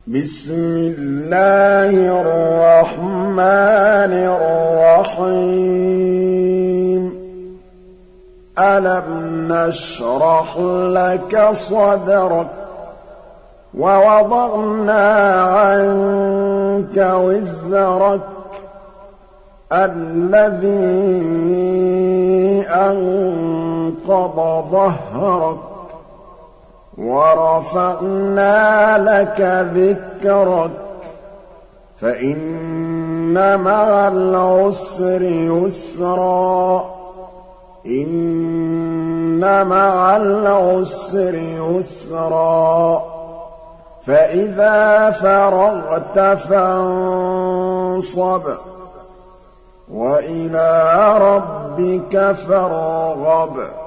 بسم الله الرحمن الرحيم ألم نشرح لك صدرك ووضعنا عنك وزرك الذي أنقض ظهرك ورفعنا لك ذكرك فإن مع العسر يسرا إن مع العسر يسرا فإذا فرغت فانصب وإلى ربك فارغب